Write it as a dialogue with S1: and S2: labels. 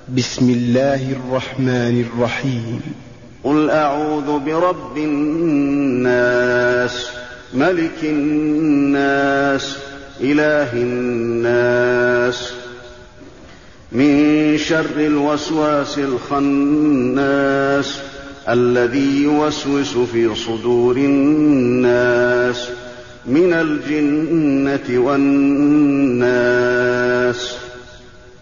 S1: بسم الله الرحمن الرحيم.
S2: قل أعوذ برب الناس ملك الناس إله الناس من شر الوسواس الخناس الذي يوسوس في صدور الناس من الجنة والناس.